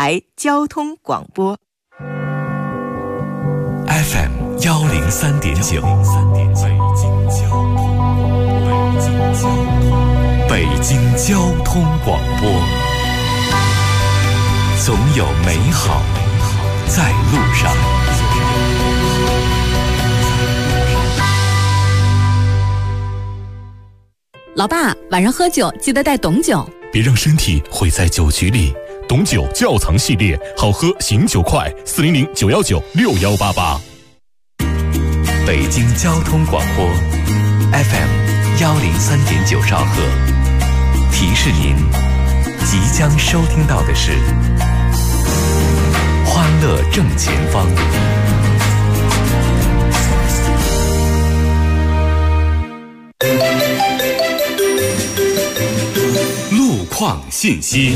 台交通广播 FM 103.9，北京交通广播，总有美好在路上。 老爸，晚上喝酒记得带董酒， 别让身体毁在酒局里。董酒窖藏系列，好喝醒酒快，400-919-6188。北京交通广播 FM 103.9兆赫，提示您即将收听到的是欢乐正前方。路况信息。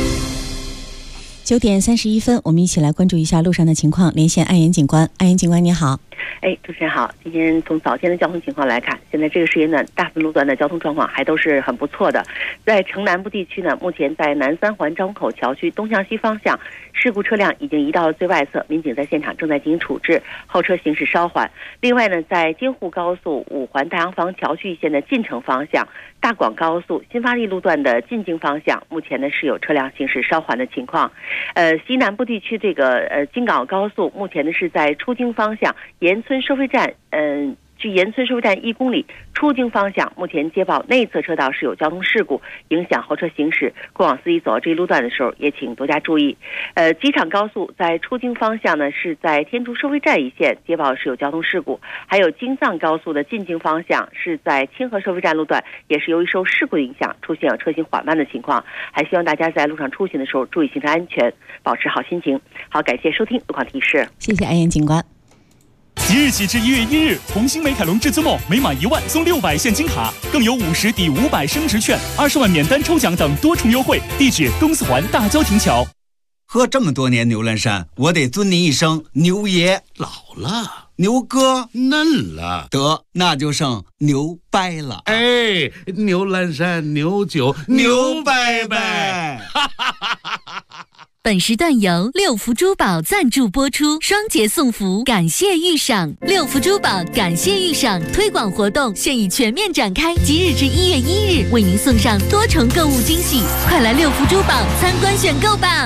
9点31分，我们一起来关注一下路上的情况。连线安岩警官，安岩警官你好。 主持人好。今天从早间的交通情况来看，现在这个时间段大部分路段的交通状况还都是很不错的。在城南部地区呢，目前在南三环张口桥区东向西方向，事故车辆已经移到了最外侧，民警在现场正在进行处置，后车行驶稍缓。另外呢，在京沪高速5环大洋房桥区一线的进城方向，大广高速新发地路段的进京方向，目前呢是有车辆行驶稍缓的情况。西南部地区这个京港高速目前呢是在出京方向盐村收费站，距盐村收费站1公里出京方向，目前接报内侧车道是有交通事故，影响后车行驶。过往司机走到这一路段的时候，也请多加注意。机场高速在出京方向呢，是在天竺收费站一线接报是有交通事故，还有京藏高速的进京方向是在清河收费站路段，也是由于受事故影响出现了车行缓慢的情况。还希望大家在路上出行的时候注意行车安全，保持好心情。好，感谢收听路况提示。 谢谢安岩警官。 即日起至1月1日，红星美凯龙至尊梦每满1万送600现金卡，更有50抵500升值券、20万免单抽奖等多重优惠。地址：东四环大郊亭桥。 喝这么多年牛栏山，我得尊您一声牛爷。 老了， 牛哥嫩了， 得那就剩牛掰了。 哎，牛栏山牛酒牛掰掰。 本时段由六福珠宝赞助播出，双节送福，感谢遇赏。六福珠宝感谢遇赏推广活动现已全面展开，即日至1月1日，为您送上多重购物惊喜，快来六福珠宝参观选购吧！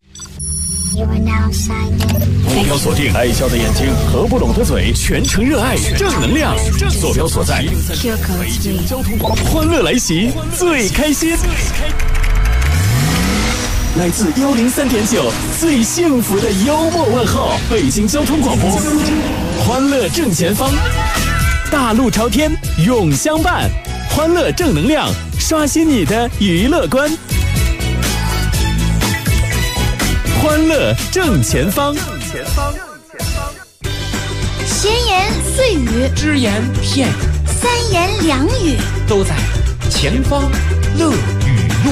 坐标锁定爱笑的眼睛，合不拢的嘴，全程热爱正能量。坐标所在，北京交通广播，欢乐来袭，最开心。来自103.9最幸福的幽默问候，北京交通广播，欢乐正前方，大路朝天永相伴，欢乐正能量，刷新你的娱乐观，欢乐正前方。 闲言碎语， 只言片语 ，3言2语， 都在前方乐语录。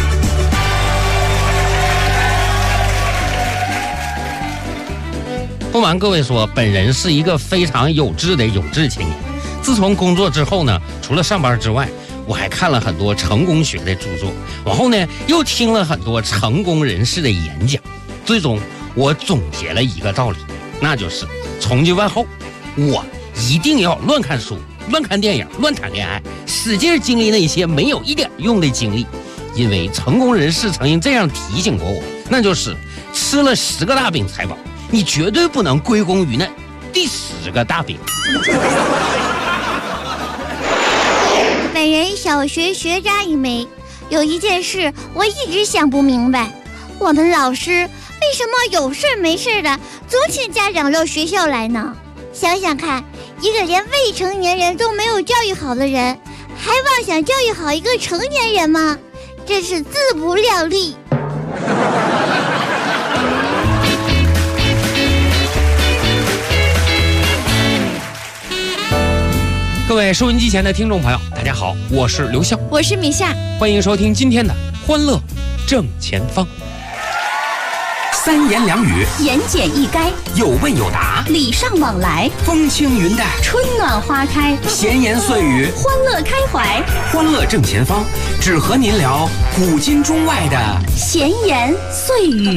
不瞒各位说，本人是一个非常有志的有志青年。自从工作之后呢，除了上班之外，我还看了很多成功学的著作，然后呢又听了很多成功人士的演讲。最终我总结了一个道理，那就是从今往后我一定要乱看书、乱看电影、乱谈恋爱，使劲经历那些没有一点用的经历。因为成功人士曾经这样提醒过我，那就是吃了10个大饼才饱，你绝对不能归功于那第10个大饼。 本人小学学渣一枚，有一件事我一直想不明白，我们老师为什么有事没事的总请家长到学校来呢？想想看，一个连未成年人都没有教育好的人，还妄想教育好一个成年人吗？真是自不量力。 各位收音机前的听众朋友，大家好，我是刘笑， 我是米夏， 欢迎收听今天的欢乐正前方。 3言2语， 言简意赅， 有问有答， 礼尚往来， 风轻云淡， 春暖花开， 闲言碎语， 欢乐开怀。 欢乐正前方，只和您聊古今中外的闲言碎语。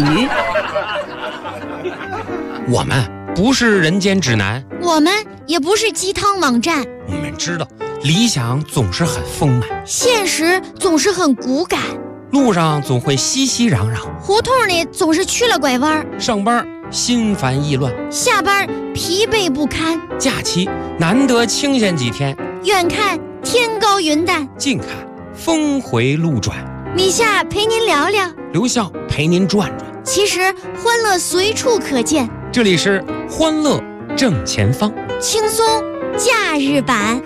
我们不是人间指南， 我们也不是鸡汤网站。 我们知道理想总是很丰满， 现实总是很骨感， 路上总会熙熙攘攘， 胡同里总是曲了拐弯， 上班心烦意乱， 下班疲惫不堪， 假期难得清闲几天， 远看天高云淡， 近看峰回路转。 米夏陪您聊聊， 刘笑陪您转转。 其实欢乐随处可见， 这里是欢乐正前方， 轻松假日版。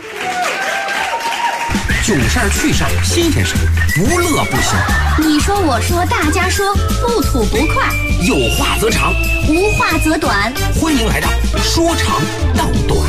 囧事儿趣事儿新鲜事儿，不乐不行。 你说我说大家说，不吐不快， 有话则长， 无话则短。 欢迎来到说长道短。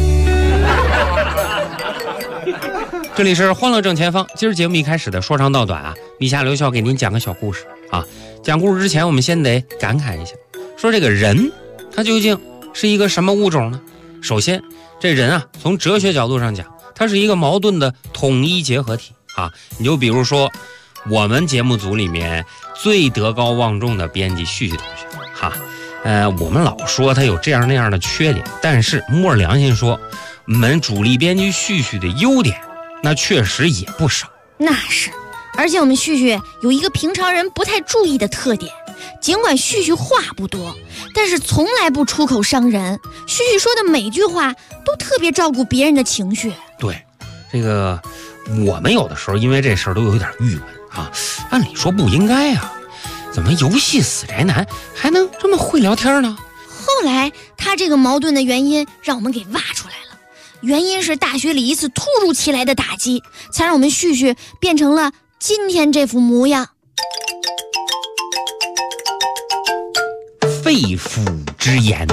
这里是欢乐正前方，今儿节目一开始的说长道短啊，米夏刘笑给您讲个小故事啊。讲故事之前，我们先得感慨一下，说这个人他究竟是一个什么物种呢？首先，这人啊，从哲学角度上讲，它是一个矛盾的统一结合体啊。你就比如说，我们节目组里面最德高望重的编辑旭旭同学哈，我们老说他有这样那样的缺点，但是摸着良心说，我们主力编辑旭旭的优点，那确实也不少。 那是，而且我们旭旭有一个平常人不太注意的特点，尽管旭旭话不多，但是从来不出口伤人。旭旭说的每句话都特别照顾别人的情绪。 对，这个我们有的时候因为这事儿都有点郁闷啊，按理说不应该啊，怎么游戏死宅男还能这么会聊天呢？ 后来他这个矛盾的原因让我们给挖出来了，原因是大学里一次突如其来的打击，才让我们旭旭变成了今天这副模样。 肺腑之言。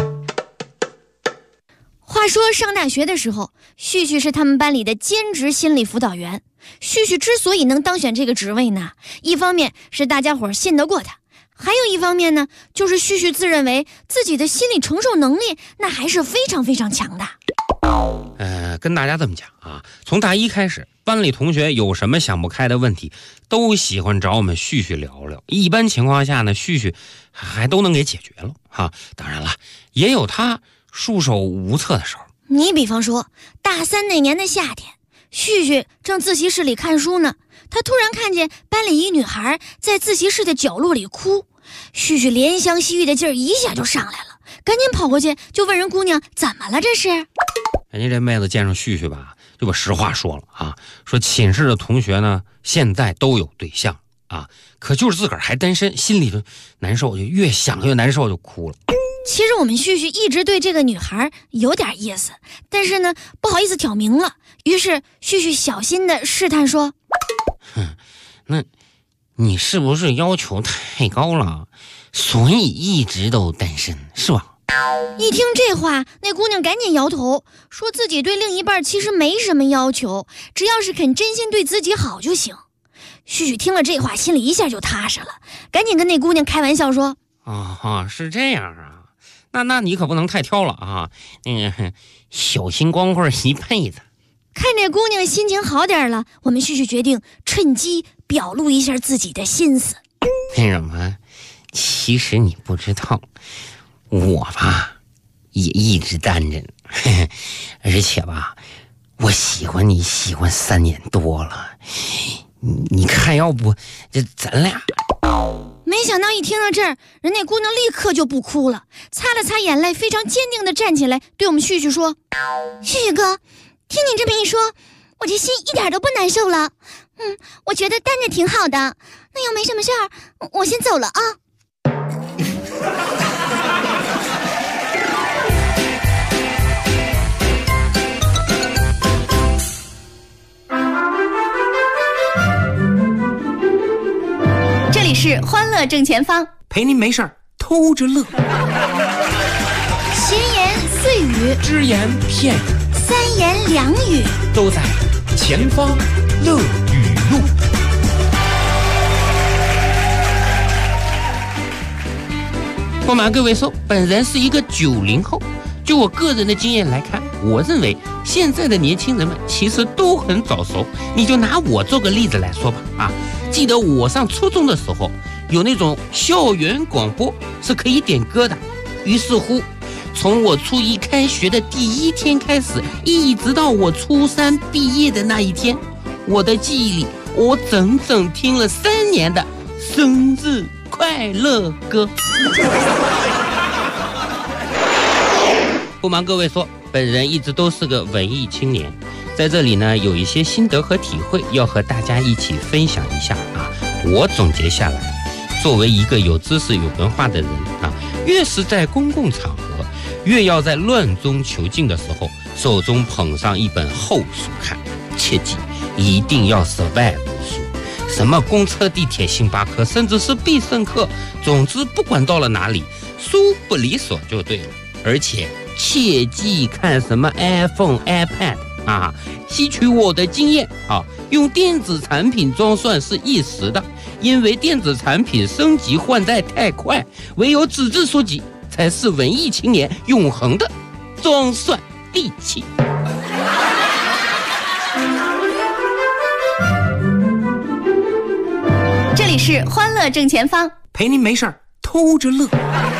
话说上大学的时候，旭旭是他们班里的兼职心理辅导员。旭旭之所以能当选这个职位呢，一方面是大家伙信得过他，还有一方面呢，就是旭旭自认为自己的心理承受能力那还是非常非常强的。 跟大家这么讲啊，从大一开始，班里同学有什么想不开的问题，都喜欢找我们旭旭聊聊。一般情况下呢，旭旭还都能给解决了哈。当然了，也有他束手无策的时候。 你比方说，大三那年的夏天，旭旭正自习室里看书呢，他突然看见班里一女孩在自习室的角落里哭，旭旭怜香惜玉的劲儿一下就上来了，赶紧跑过去就问人姑娘怎么了这是。 人家这妹子见着旭旭吧，就把实话说了啊，说寝室的同学呢现在都有对象啊，可就是自个儿还单身，心里就难受，就越想越难受，就哭了。 其实我们旭旭一直对这个女孩有点意思，但是呢不好意思挑明了，于是旭旭小心的试探说， 那你是不是要求太高了，所以一直都单身是吧？ 一听这话，那姑娘赶紧摇头，说自己对另一半其实没什么要求，只要是肯真心对自己好就行。旭旭听了这话，心里一下就踏实了，赶紧跟那姑娘开玩笑说， 是这样啊，那你可不能太挑了啊，小心光棍一辈子。 看这姑娘心情好点了，我们旭旭决定趁机表露一下自己的心思。 那什么，其实你不知道，我吧也一直单着，而且吧我喜欢你喜欢3年多了，你看要不这咱俩。 没想到一听到这儿，人那姑娘立刻就不哭了，擦了擦眼泪，非常坚定地站起来，对我们旭旭说，旭旭哥，听你这么一说，我这心一点都不难受了。我觉得单着挺好的，那要没什么事儿，我先走了啊。 这里是欢乐正前方， 陪您没事儿偷着乐。 闲言碎语， 只言片语， 三言两语， 都在前方乐语录。 不瞒各位说，本人是一个90后。就我个人的经验来看，我认为现在的年轻人们其实都很早熟。你就拿我做个例子来说吧啊， 记得我上初中的时候，有那种校园广播是可以点歌的。于是乎，从我初一开学的第一天开始，一直到我初三毕业的那一天，我的记忆里，我整整听了3年的生日快乐歌。不瞒各位说，本人一直都是个文艺青年，在这里呢，有一些心得和体会要和大家一起分享一下啊。我总结下来，作为一个有知识有文化的人啊，越是在公共场合，越要在乱中求静的时候，手中捧上一本厚书看，切记一定要是外文书，什么公车、地铁、星巴克，甚至是必胜客，总之不管到了哪里，书不离手就对了。而且切记看什么 iPhone、iPad 啊，吸取我的经验啊，用电子产品装蒜是一时的，因为电子产品升级换代太快，唯有纸质书籍才是文艺青年永恒的装蒜利器。 这里是欢乐正前方， 陪您没事儿偷着乐。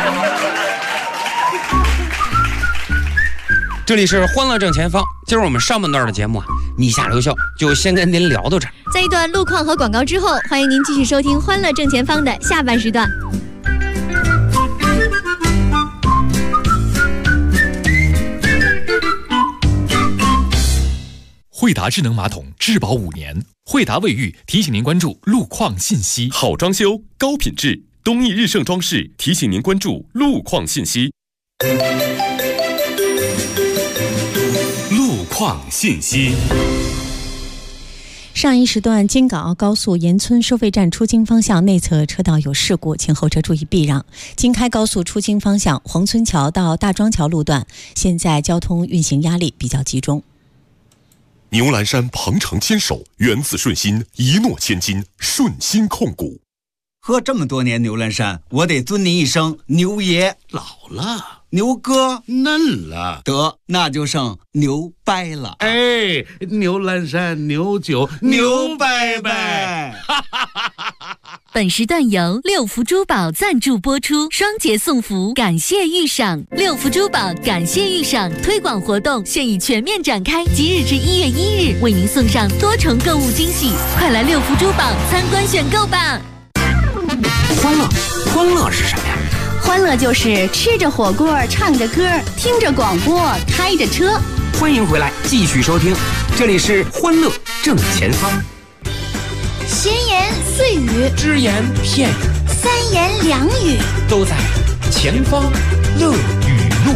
这里是欢乐正前方，今儿我们上半段的节目啊，你下留校就先跟您聊到这儿。 在一段路况和广告之后，欢迎您继续收听欢乐正前方的下半时段。 惠达智能马桶质保5年，惠达卫浴提醒您关注路况信息。 好装修，高品质，东义日盛装饰提醒您关注路况信息。 路况信息。 上一时段，京港澳高速岩村收费站出京方向内侧车道有事故，请后车注意避让。京开高速出京方向黄村桥到大庄桥路段，现在交通运行压力比较集中。 牛栏山鹏程牵手，缘字顺心，一诺千金，顺心控股。 喝这么多年牛栏山，我得尊您一声牛爷。 老了， 牛哥嫩了， 得那就剩牛掰了。 哎，牛栏山牛酒牛掰掰。 本时段由六福珠宝赞助播出，双节送福，感谢遇赏。六福珠宝感谢遇赏推广活动现已全面展开，即日至1月1日，为您送上多重购物惊喜，快来六福珠宝参观选购吧！ 欢乐是什么呀？ 欢乐就是吃着火锅，唱着歌，听着广播，开着车。 欢迎回来，继续收听，这里是欢乐正前方。 闲言碎语， 只言片语， 三言两语， 都在前方乐语录。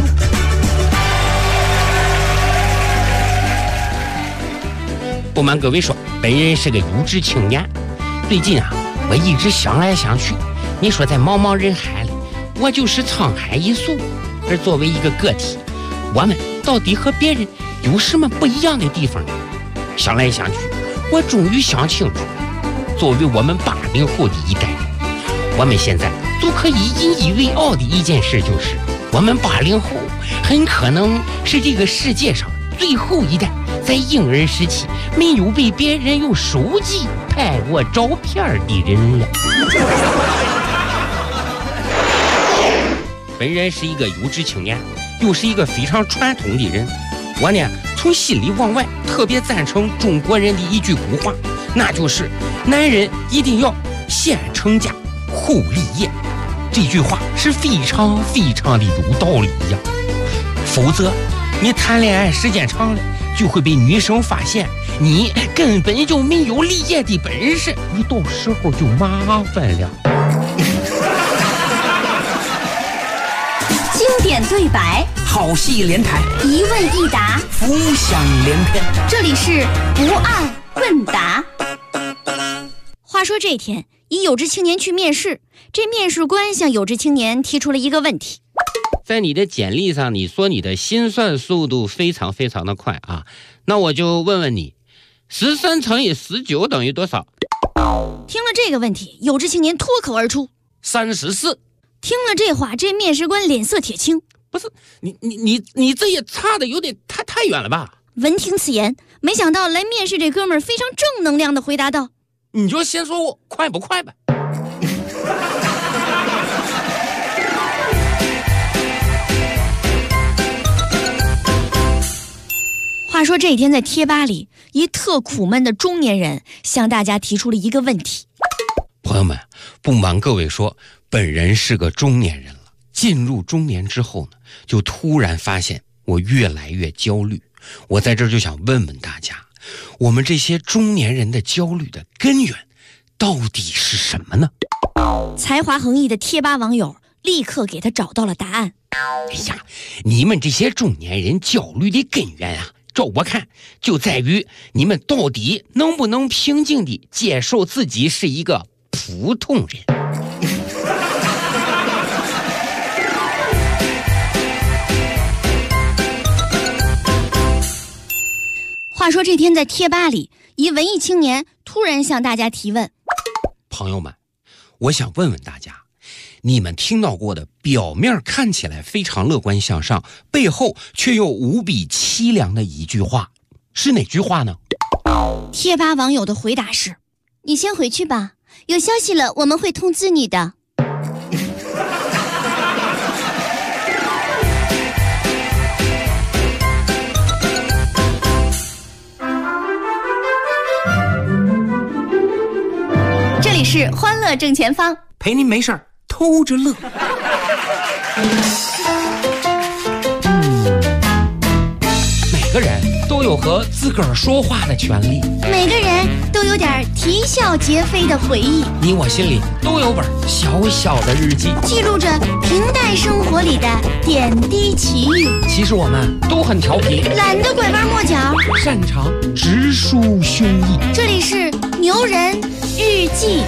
不瞒各位说，本人是个有志青年，最近啊，我一直想来想去，你说在茫茫人海里，我就是沧海一粟，而作为一个个体，我们到底和别人有什么不一样的地方呢？想来想去，我终于想清楚，作为我们80后的一代人，我们现在就可以引以为傲的一件事就是，我们80后很可能是这个世界上最后一代在婴儿时期没有被别人用手机拍过照片的人了。本人是一个有志青年，又是一个非常传统的人。我呢，从心里往外特别赞成中国人的一句古话，那就是男人一定要先成家后立业。这句话是非常非常的有道理呀，否则你谈恋爱时间长了，就会被女生发现你根本就没有立业的本事，你到时候就麻烦了。 经典对白， 好戏连台， 一问一答， 浮想联翩。 这里是不二问答。话说这天，一有志青年去面试，这面试官向有志青年提出了一个问题： 在你的简历上，你说你的心算速度非常非常的快啊，那我就问问你，13乘以19等于多少？ 听了这个问题，有志青年脱口而出 ：34。 听了这话，这面试官脸色铁青。 不是你这也差的有点太远了吧？ 闻听此言，没想到来面试这哥们儿非常正能量的回答道： 你就先说我快不快呗。 话说这一天在贴吧里，一特苦闷的中年人向大家提出了一个问题。 朋友们，不瞒各位说，本人是个中年人了。进入中年之后呢，就突然发现我越来越焦虑。我在这儿就想问问大家，我们这些中年人的焦虑的根源到底是什么呢？ 才华横溢的贴吧网友立刻给他找到了答案。 哎呀，你们这些中年人焦虑的根源啊，照我看就在于你们到底能不能平静地接受自己是一个普通人。 话说这天在贴吧里，一文艺青年突然向大家提问。 朋友们，我想问问大家，你们听到过的表面看起来非常乐观向上，背后却又无比凄凉的一句话，是哪句话呢？ 贴吧网友的回答是： 你先回去吧，有消息了我们会通知你的。 这里是欢乐正前方， 陪您没事儿偷着乐。 每个人都有和自个儿说话的权利， 每个人都有点啼笑皆非的回忆， 你我心里都有本小小的日记， 记录着平淡生活里的点滴奇遇。 其实我们都很调皮， 懒得拐弯抹角， 擅长直抒胸臆。 这里是牛人日记。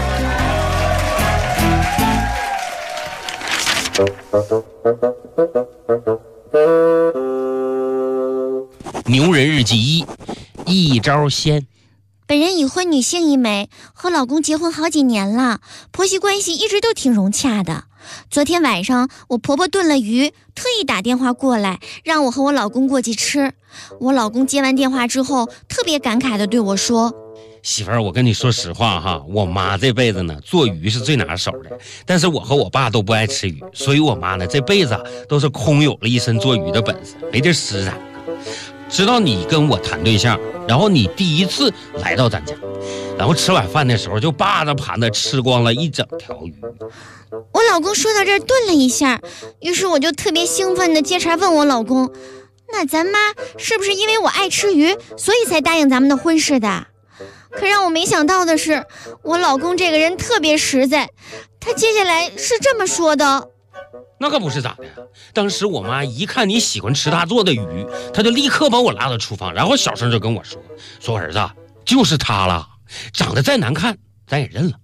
牛人日记一招鲜。 本人已婚女性一枚，和老公结婚好几年了，婆媳关系一直都挺融洽的。昨天晚上我婆婆炖了鱼，特意打电话过来让我和我老公过去吃。我老公接完电话之后特别感慨地对我说， 媳妇儿，我跟你说实话哈，我妈这辈子呢做鱼是最拿手的，但是我和我爸都不爱吃鱼，所以我妈呢这辈子都是空有了一身做鱼的本事，没地施展。直到你跟我谈对象，然后你第一次来到咱家，然后吃晚饭的时候就扒着盘子吃光了一整条鱼。 我老公说到这儿顿了一下，于是我就特别兴奋地接茬问我老公，那咱妈是不是因为我爱吃鱼，所以才答应咱们的婚事的？可让我没想到的是，我老公这个人特别实在，他接下来是这么说的。 那可不是咋的，当时我妈一看你喜欢吃她做的鱼，她就立刻把我拉到厨房，然后小声就跟我说儿子，就是她了，长得再难看咱也认了。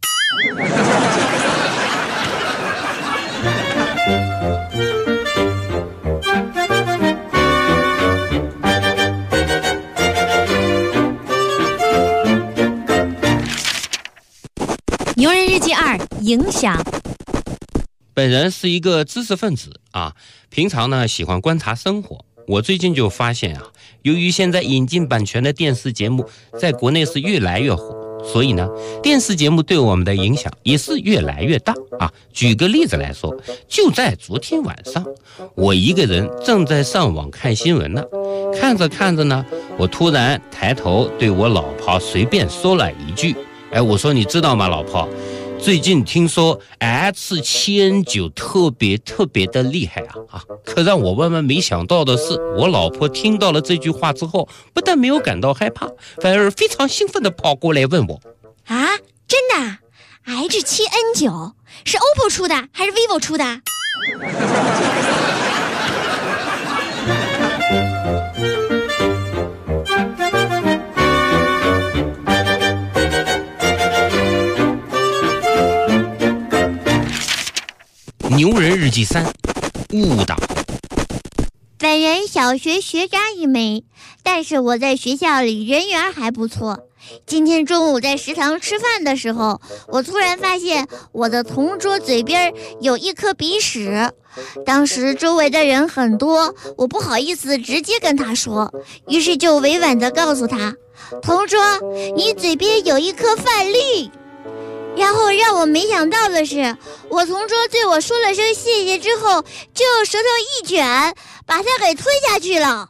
牛人日记2：影响。 本人是一个知识分子啊，平常呢喜欢观察生活。我最近就发现啊，由于现在引进版权的电视节目在国内是越来越火，所以呢，电视节目对我们的影响也是越来越大啊。举个例子来说，就在昨天晚上，我一个人正在上网看新闻呢，看着看着呢，我突然抬头对我老婆随便说了一句，我说你知道吗，老婆？最近听说 H7N9 特别的厉害啊！可让我万万没想到的是，我老婆听到了这句话之后，不但没有感到害怕，反而非常兴奋地跑过来问我： 啊，真的 ？H7N9 是 OPPO 出的还是 vivo 出的？ 牛人日记3：误导。 本人小学学渣一枚，但是我在学校里人缘还不错。 今天中午在食堂吃饭的时候，我突然发现我的同桌嘴边有一颗鼻屎。当时周围的人很多，我不好意思直接跟他说，于是就委婉地告诉他，同桌，你嘴边有一颗饭粒。然后让我没想到的是，我同桌对我说了声谢谢之后，就舌头一卷，把它给吞下去了。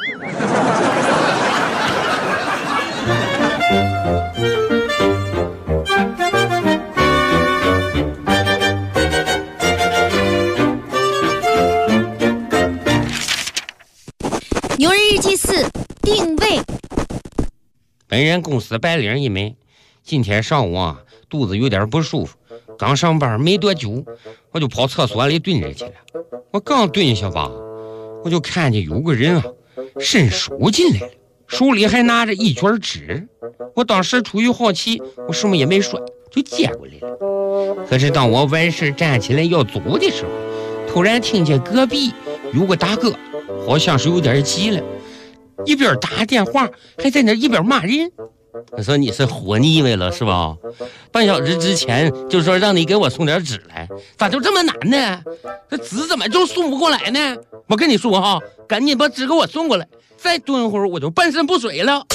牛人日记4定位。 本人公司白领一枚，今天上午啊，肚子有点不舒服，刚上班没多久，我就跑厕所里蹲着去了。我刚蹲下吧，我就看见有个人啊伸手进来了，手里还拿着一卷纸。我当时出于好奇，我什么也没说，就接过来了。可是当我完事站起来要走的时候，突然听见隔壁有个大哥，好像是有点急了，一边打电话还在那一边骂人。我说你是活腻歪了是吧？半小时之前就说让你给我送点纸来，咋就这么难呢？这纸怎么就送不过来呢？我跟你说哈，赶紧把纸给我送过来，再蹲会儿我就半身不遂了。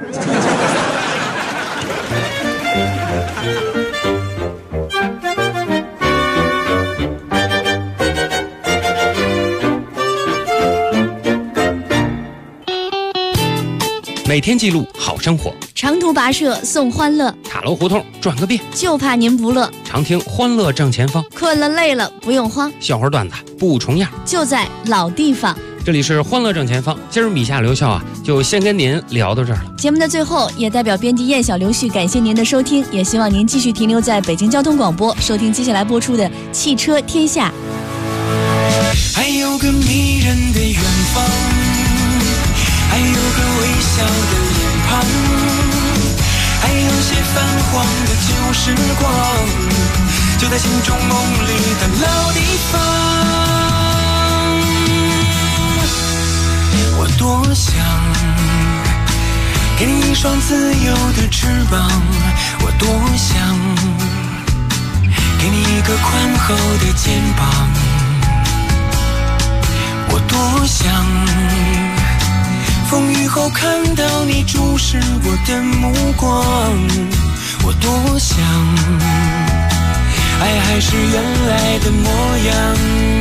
每天记录好生活， 长途跋涉送欢乐， 塔楼胡同转个遍， 就怕您不乐。 常听欢乐正前方， 困了累了不用慌， 笑话段子不重样， 就在老地方。 这里是欢乐正前方，今儿米夏刘笑啊，就先跟您聊到这儿了。 节目的最后，也代表编辑燕小刘旭感谢您的收听，也希望您继续停留在北京交通广播，收听接下来播出的《汽车天下》。 还有个迷人的远方，还有个微笑的脸庞，还有些泛黄的旧时光，就在心中梦里的老地方。我多想给你一双自由的翅膀，我多想给你一个宽厚的肩膀，我多想风雨后看到你注视我的目光，我多想爱还是原来的模样，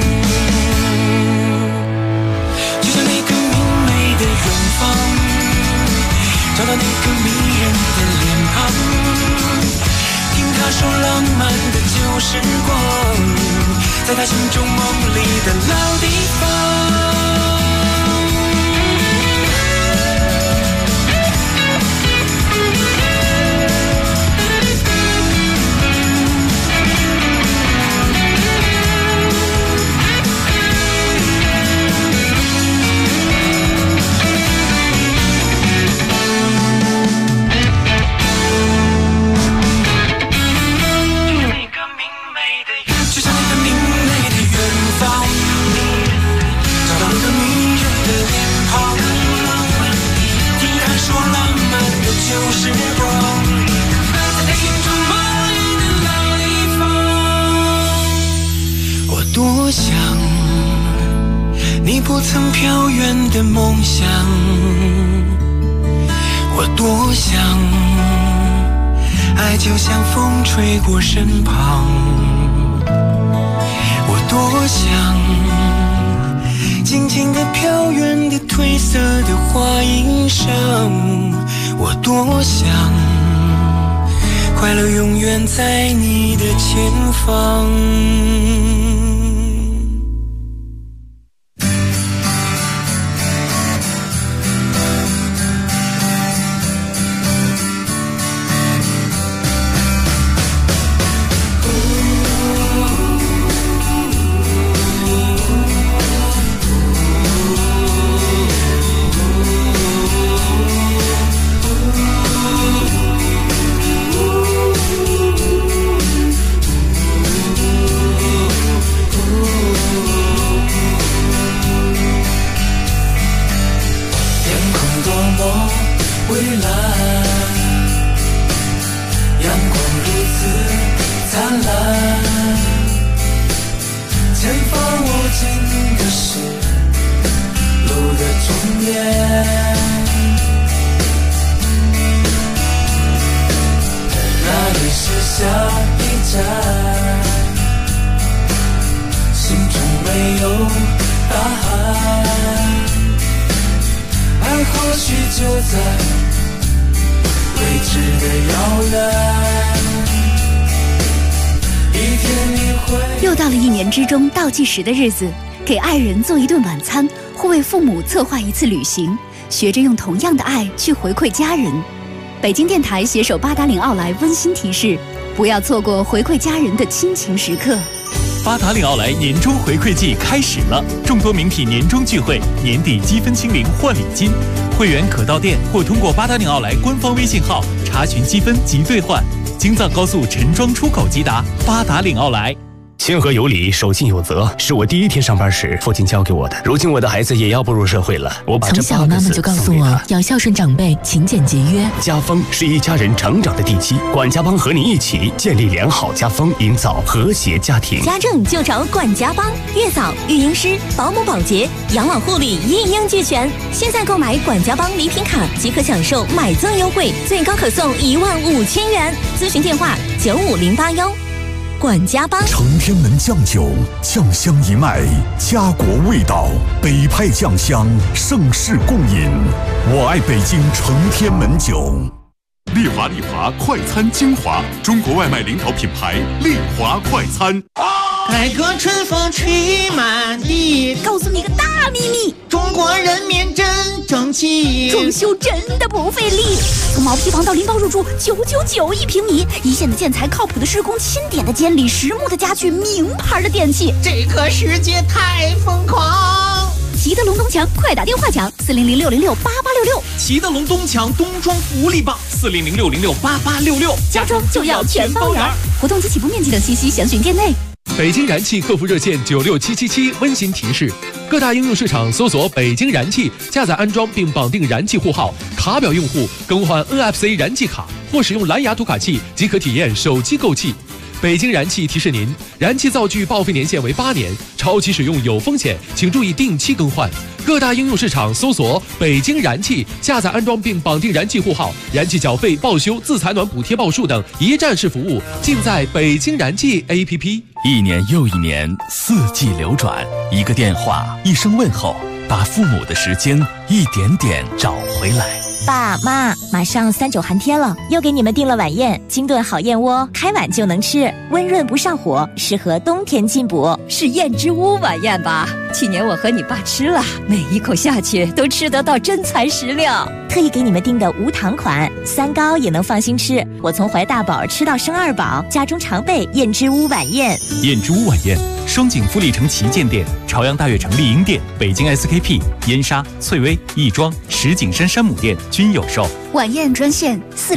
就像那个明媚的远方，找到那个迷人的脸庞，听他说浪漫的旧时光，在他心中梦里的老地方。多想你不曾飘远的梦想，我多想爱就像风吹过身旁，我多想轻轻地飘远的褪色的花衣裳，我多想快乐永远在你的前方。 许就在未知的摇篮。一天你会。 又到了1年之中倒计时的日子，给爱人做一顿晚餐，或为父母策划一次旅行，学着用同样的爱去回馈家人。北京电台携手八达岭奥莱温馨提示：不要错过回馈家人的亲情时刻。 八达岭奥莱年终回馈季开始了，众多名品年终聚会，年底积分清零换礼金，会员可到店或通过八达岭奥莱官方微信号查询积分及兑换。京藏高速陈庄出口即达，八达岭奥莱。 谦和有礼，守信有责，是我第一天上班时父亲教给我的。如今我的孩子也要步入社会了，我把这从小妈妈就告诉我要孝顺长辈，勤俭节约。 家风是一家人成长的地基，管家帮和你一起建立良好家风，营造和谐家庭。 家政就找管家帮，月嫂、育婴师、保姆、保洁、养老护理一应俱全。现在购买管家帮礼品卡即可享受买赠优惠，最高可送15000元。咨询电话95081。管家帮承天门酱酒，酱香一脉，家国味道，北派酱香，盛世共饮。我爱北京承天门酒。 丽华快餐精华，中国外卖领导品牌丽华快餐。 改革春风吹满地， 告诉你个大秘密， 中国人民真争气， 装修真的不费力。从毛坯房到拎包入住，999一平米，一线的建材，靠谱的施工，钦点的监理，实木的家具，名牌的电器， 这个世界太疯狂。 齐德龙东墙，快打电话抢400-606-8866。 齐德龙东墙冬装福利棒，400-606-8866， 家装就要全包圆。活动及起步面积等信息详询店内。 北京燃气客服热线96777温馨提示：各大应用市场搜索北京燃气，下载安装并绑定燃气户号，卡表用户更换 NFC 燃气卡或使用蓝牙读卡器即可体验手机购气。北京燃气提示您，燃气灶具报废年限为8年，超期使用有风险，请注意定期更换。各大应用市场搜索北京燃气，下载安装并绑定燃气户号，燃气缴费、报修、自采暖补贴报数等一站式服务尽在北京燃气 APP。 1年又1年，4季流转，一个电话，一声问候，把父母的时间一点点找回来。 爸妈，马上3、9寒天了，又给你们订了晚宴，金炖好燕窝，开碗就能吃，温润不上火，适合冬天进补。 是燕之屋晚宴吧？去年我和你爸吃了，每一口下去都吃得到真材实料。 特意给你们订的无糖款，3高也能放心吃。我从怀大宝吃到生2宝，家中常备燕之屋晚宴。 燕之屋晚宴，双井富力城旗舰店、朝阳大悦城丽婴店、北京 SKP、燕莎、翠微、亦庄、石景山山姆店均有售。 晚宴专线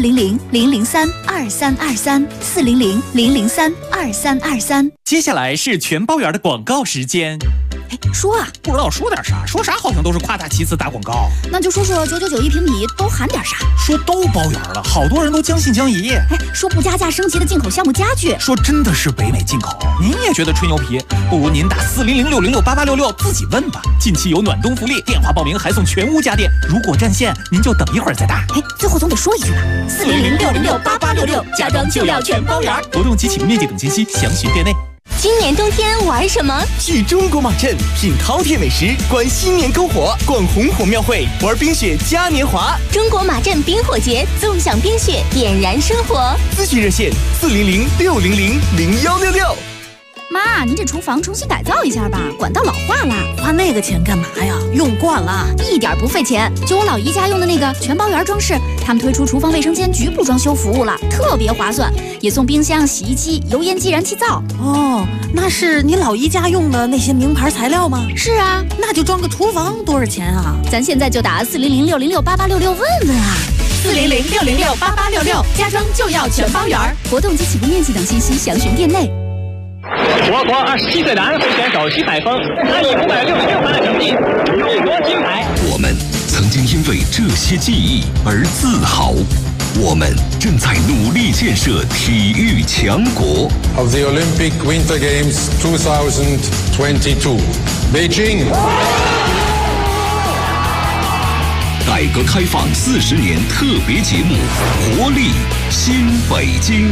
400-003-2323，400-003-2323。 接下来是全包圆的广告时间。 说啊， 不知道说点啥，说啥好像都是夸大其词打广告。 那就说999一平米都含点啥？ 说都包圆了，好多人都将信将疑。 说不加价升级的进口项目家具， 说真的是北美进口。您也觉得吹牛皮？不如您打400-606-8866自己问吧。近期有暖冬福利，电话报名还送全屋家电。如果占线，您就等一会儿再打。 最后总得说一句吧，400-606-8866，家装就要全包圆。 活动及起步面积等信息详询店内。 今年冬天玩什么？ 去中国马镇品饕餮美食，观新年篝火，逛红火庙会，玩冰雪嘉年华。 中国马镇冰火节，纵享冰雪，点燃生活。 咨询热线400-600-0166。 妈，您这厨房重新改造一下吧，管道老化了。 花那个钱干嘛呀？用惯了， 一点不费钱。就我老姨家用的那个全包圆装饰，他们推出厨房卫生间局部装修服务了，特别划算，也送冰箱、洗衣机、油烟机、燃气灶。 哦，那是你老姨家用的那些名牌材料吗？ 是啊， 那就装个厨房多少钱啊？ 咱现在就打400-606-8866问问啊。 400-606-8866，家装就要全包圆。 活动及起步面积等信息详询店内。 我国27岁男会选手徐海峰，他以566分的成绩勇夺金牌。 我们曾经因为这些记忆而自豪，我们正在努力建设体育强国。 Of the Olympic Winter Games 2022, Beijing。 改革开放40年特别节目，活力新北京。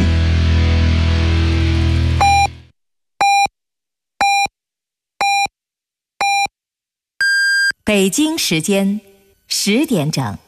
北京时间 10点整。